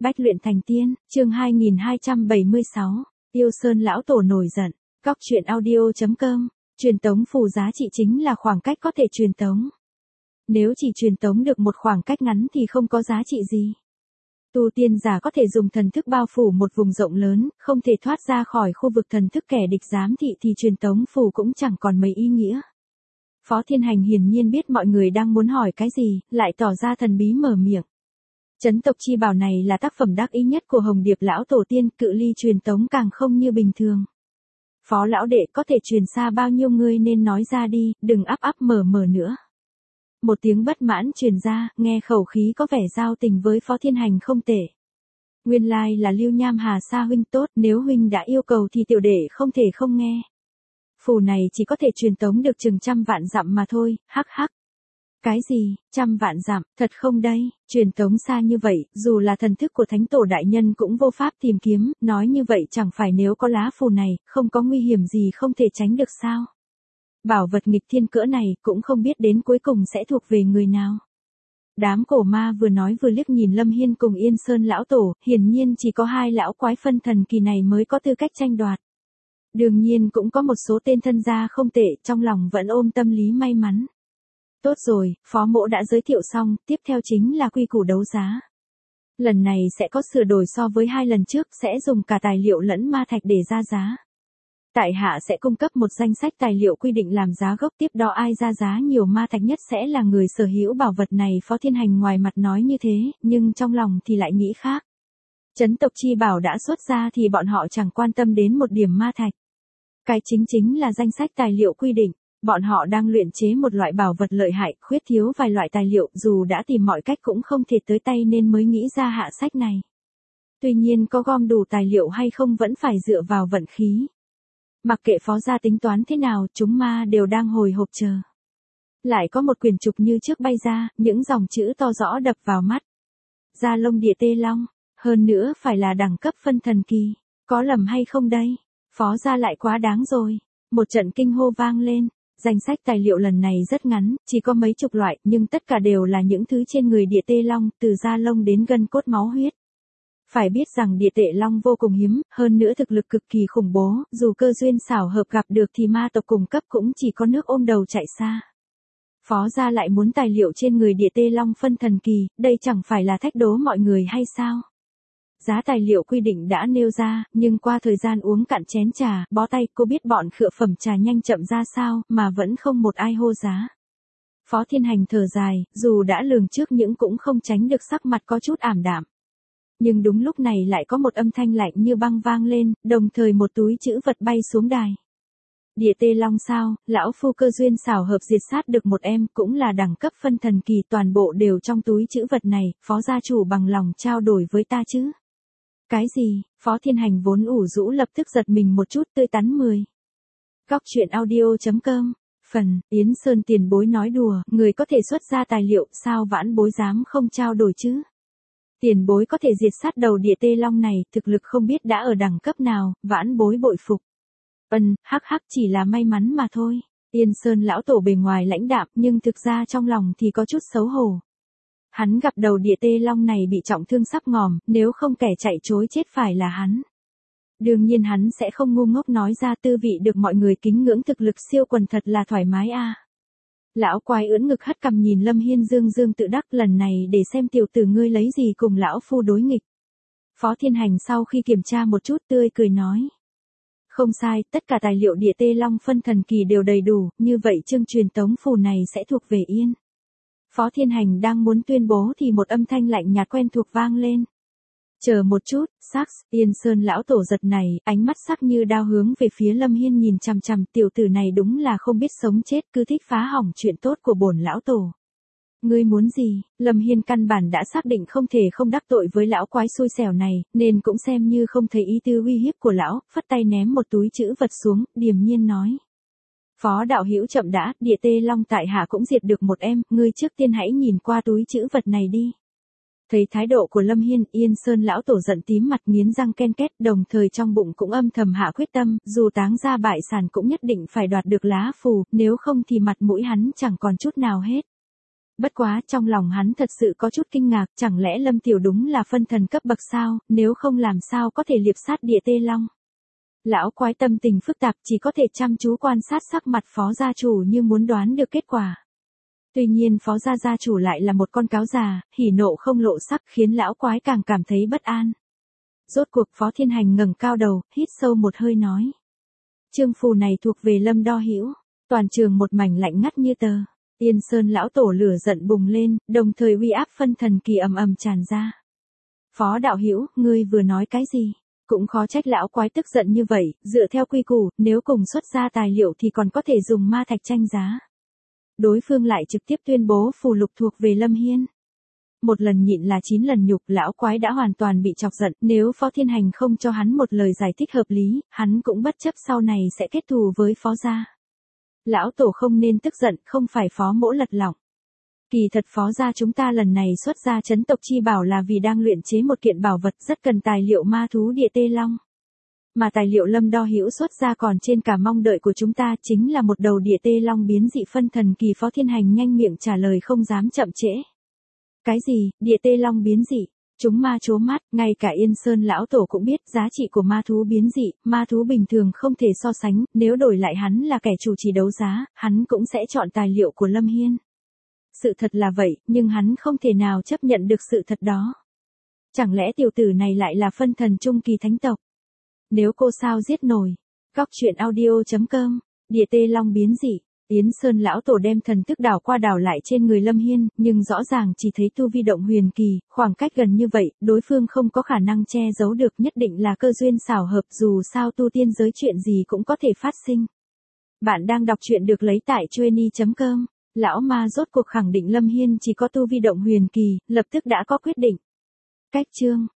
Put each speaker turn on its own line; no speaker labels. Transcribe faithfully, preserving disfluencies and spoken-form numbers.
Bách luyện thành tiên, chương hai nghìn hai trăm bảy mươi sáu, Yêu Sơn lão tổ nổi giận. Góc truyện audio chấm com, truyền tống phù giá trị chính là khoảng cách có thể truyền tống. Nếu chỉ truyền tống được một khoảng cách ngắn thì không có giá trị gì. Tu tiên giả có thể dùng thần thức bao phủ một vùng rộng lớn, không thể thoát ra khỏi khu vực thần thức kẻ địch giám thị thì truyền tống phù cũng chẳng còn mấy ý nghĩa. Phó Thiên Hành hiển nhiên biết mọi người đang muốn hỏi cái gì, lại tỏ ra thần bí mở miệng. Chấn tộc chi bảo này là tác phẩm đắc ý nhất của Hồng Điệp lão tổ tiên, cự ly truyền tống càng không như bình thường. Phó lão đệ có thể truyền xa bao nhiêu, ngươi nên nói ra đi, đừng ắp ắp mở mở nữa. Một tiếng bất mãn truyền ra, nghe khẩu khí có vẻ giao tình với Phó Thiên Hành không tệ. Nguyên lai là Lưu Nham Hà Sa huynh tốt, nếu huynh đã yêu cầu thì tiểu đệ không thể không nghe. Phù này chỉ có thể truyền tống được chừng trăm vạn dặm mà thôi, hắc hắc. Cái gì, trăm vạn dặm, thật không đây, truyền tống xa như vậy, dù là thần thức của thánh tổ đại nhân cũng vô pháp tìm kiếm, nói như vậy chẳng phải nếu có lá phù này, không có nguy hiểm gì không thể tránh được sao? Bảo vật nghịch thiên cỡ này cũng không biết đến cuối cùng sẽ thuộc về người nào. Đám cổ ma vừa nói vừa liếc nhìn Lâm Hiên cùng Yên Sơn lão tổ, hiển nhiên chỉ có hai lão quái phân thần kỳ này mới có tư cách tranh đoạt. Đương nhiên cũng có một số tên thân gia không tệ, trong lòng vẫn ôm tâm lý may mắn. Tốt rồi, Phó Mỗ đã giới thiệu xong, tiếp theo chính là quy củ đấu giá. Lần này sẽ có sửa đổi so với hai lần trước, sẽ dùng cả tài liệu lẫn ma thạch để ra giá. Tại hạ sẽ cung cấp một danh sách tài liệu quy định làm giá gốc, tiếp đó ai ra giá nhiều ma thạch nhất sẽ là người sở hữu bảo vật này. Phó Thiên Hành ngoài mặt nói như thế, nhưng trong lòng thì lại nghĩ khác. Chấn tộc chi bảo đã xuất ra thì bọn họ chẳng quan tâm đến một điểm ma thạch. Cái chính chính là danh sách tài liệu quy định. Bọn họ đang luyện chế một loại bảo vật lợi hại, khuyết thiếu vài loại tài liệu, dù đã tìm mọi cách cũng không thể tới tay nên mới nghĩ ra hạ sách này. Tuy nhiên có gom đủ tài liệu hay không vẫn phải dựa vào vận khí. Mặc kệ Phó gia tính toán thế nào, chúng ma đều đang hồi hộp chờ. Lại có một quyển trục như trước bay ra, những dòng chữ to rõ đập vào mắt. Gia Lông Địa Tê Long, hơn nữa phải là đẳng cấp phân thần kỳ, có lầm hay không đây? Phó gia lại quá đáng rồi. Một trận kinh hô vang lên. Danh sách tài liệu lần này rất ngắn, chỉ có mấy chục loại, nhưng tất cả đều là những thứ trên người Địa Tê Long, từ da lông đến gân cốt máu huyết. Phải biết rằng Địa Tê Long vô cùng hiếm, hơn nữa thực lực cực kỳ khủng bố, dù cơ duyên xảo hợp gặp được thì ma tộc cùng cấp cũng chỉ có nước ôm đầu chạy xa. Phó gia lại muốn tài liệu trên người Địa Tê Long phân thần kỳ, đây chẳng phải là thách đố mọi người hay sao? Giá tài liệu quy định đã nêu ra, nhưng qua thời gian uống cạn chén trà, bó tay, cô biết bọn khựa phẩm trà nhanh chậm ra sao, mà vẫn không một ai hô giá. Phó Thiên Hành thở dài, dù đã lường trước những cũng không tránh được sắc mặt có chút ảm đạm. Nhưng đúng lúc này lại có một âm thanh lạnh như băng vang lên, đồng thời một túi chữ vật bay xuống đài. Địa Tê Long sao, lão phu cơ duyên xảo hợp diệt sát được một em, cũng là đẳng cấp phân thần kỳ, toàn bộ đều trong túi chữ vật này, Phó gia chủ bằng lòng trao đổi với ta chứ? Cái gì? Phó Thiên Hành vốn ủ rũ lập tức giật mình một chút, tươi tắn mười. Góc truyện audio chấm com, phần, Yến Sơn tiền bối nói đùa, người có thể xuất ra tài liệu, sao vãn bối dám không trao đổi chứ? Tiền bối có thể diệt sát đầu Địa Tê Long này, thực lực không biết đã ở đẳng cấp nào, vãn bối bội phục. Ân, hắc hắc, chỉ là may mắn mà thôi. Yên Sơn lão tổ bề ngoài lãnh đạm, nhưng thực ra trong lòng thì có chút xấu hổ. Hắn gặp đầu Địa Tê Long này bị trọng thương sắp ngòm, nếu không kẻ chạy trối chết phải là hắn. Đương nhiên hắn sẽ không ngu ngốc nói ra, tư vị được mọi người kính ngưỡng thực lực siêu quần thật là thoải mái a. À. Lão quái ưỡn ngực hất cằm nhìn Lâm Hiên dương dương tự đắc, lần này để xem tiểu tử ngươi lấy gì cùng lão phu đối nghịch. Phó Thiên Hành sau khi kiểm tra một chút tươi cười nói. Không sai, tất cả tài liệu Địa Tê Long phân thần kỳ đều đầy đủ, như vậy chương truyền tống phù này sẽ thuộc về Yên. Phó Thiên Hành đang muốn tuyên bố thì một âm thanh lạnh nhạt quen thuộc vang lên. Chờ một chút, Sax, Yên Sơn lão tổ giật này, ánh mắt sắc như đao hướng về phía Lâm Hiên nhìn chằm chằm, tiểu tử này đúng là không biết sống chết, cứ thích phá hỏng chuyện tốt của bổn lão tổ. Ngươi muốn gì? Lâm Hiên căn bản đã xác định không thể không đắc tội với lão quái xui xẻo này, nên cũng xem như không thấy ý tư uy hiếp của lão, phất tay ném một túi chữ vật xuống, điềm nhiên nói. Phó đạo hữu chậm đã, Địa Tê Long tại hạ cũng diệt được một em, ngươi trước tiên hãy nhìn qua túi chữ vật này đi. Thấy thái độ của Lâm Hiên, Yên Sơn lão tổ giận tím mặt nghiến răng ken két, đồng thời trong bụng cũng âm thầm hạ quyết tâm, dù táng ra bại sản cũng nhất định phải đoạt được lá phù, nếu không thì mặt mũi hắn chẳng còn chút nào hết. Bất quá trong lòng hắn thật sự có chút kinh ngạc, chẳng lẽ Lâm Tiểu đúng là phân thần cấp bậc sao, nếu không làm sao có thể liệp sát địa tê long. Lão quái tâm tình phức tạp, chỉ có thể chăm chú quan sát sắc mặt phó gia chủ như muốn đoán được kết quả. Tuy nhiên phó gia gia chủ lại là một con cáo già, hỉ nộ không lộ sắc khiến lão quái càng cảm thấy bất an. Rốt cuộc Phó Thiên Hành ngẩng cao đầu, hít sâu một hơi nói. Chương phù này thuộc về Lâm Đo Hữu. Toàn trường một mảnh lạnh ngắt như tờ. Yên Sơn lão tổ lửa giận bùng lên, đồng thời uy áp phân thần kỳ ầm ầm tràn ra. Phó đạo hữu, ngươi vừa nói cái gì? Cũng khó trách lão quái tức giận như vậy, dựa theo quy củ, nếu cùng xuất ra tài liệu thì còn có thể dùng ma thạch tranh giá. Đối phương lại trực tiếp tuyên bố phù lục thuộc về Lâm Hiên. Một lần nhịn là chín lần nhục, lão quái đã hoàn toàn bị chọc giận, nếu Phó Thiên Hành không cho hắn một lời giải thích hợp lý, hắn cũng bất chấp sau này sẽ kết thù với Phó gia. Lão tổ không nên tức giận, không phải Phó mỗ lật lọng. Kỳ thật Phó gia chúng ta lần này xuất ra chấn tộc chi bảo là vì đang luyện chế một kiện bảo vật rất cần tài liệu ma thú địa tê long. Mà tài liệu Lâm Đo Hữu xuất ra còn trên cả mong đợi của chúng ta, chính là một đầu địa tê long biến dị phân thần kỳ. Phó Thiên Hành nhanh miệng trả lời không dám chậm trễ. Cái gì, địa tê long biến dị? Chúng ma chố mắt, ngay cả Yên Sơn lão tổ cũng biết giá trị của ma thú biến dị, ma thú bình thường không thể so sánh, nếu đổi lại hắn là kẻ chủ trì đấu giá, hắn cũng sẽ chọn tài liệu của Lâm Hiên. Sự thật là vậy, nhưng hắn không thể nào chấp nhận được sự thật đó. Chẳng lẽ tiểu tử này lại là phân thần trung kỳ thánh tộc? Nếu cô sao giết nổi. Góc truyện audio chấm com, địa tê long biến dị. Yến Sơn lão tổ đem thần thức đảo qua đảo lại trên người Lâm Hiên, nhưng rõ ràng chỉ thấy tu vi động huyền kỳ, khoảng cách gần như vậy, đối phương không có khả năng che giấu được, nhất định là cơ duyên xảo hợp, dù sao tu tiên giới chuyện gì cũng có thể phát sinh. Bạn đang đọc truyện được lấy tại chueny chấm com. Lão ma rốt cuộc khẳng định Lâm Hiên chỉ có tu vi động huyền kỳ, lập tức đã có quyết định. Cách chương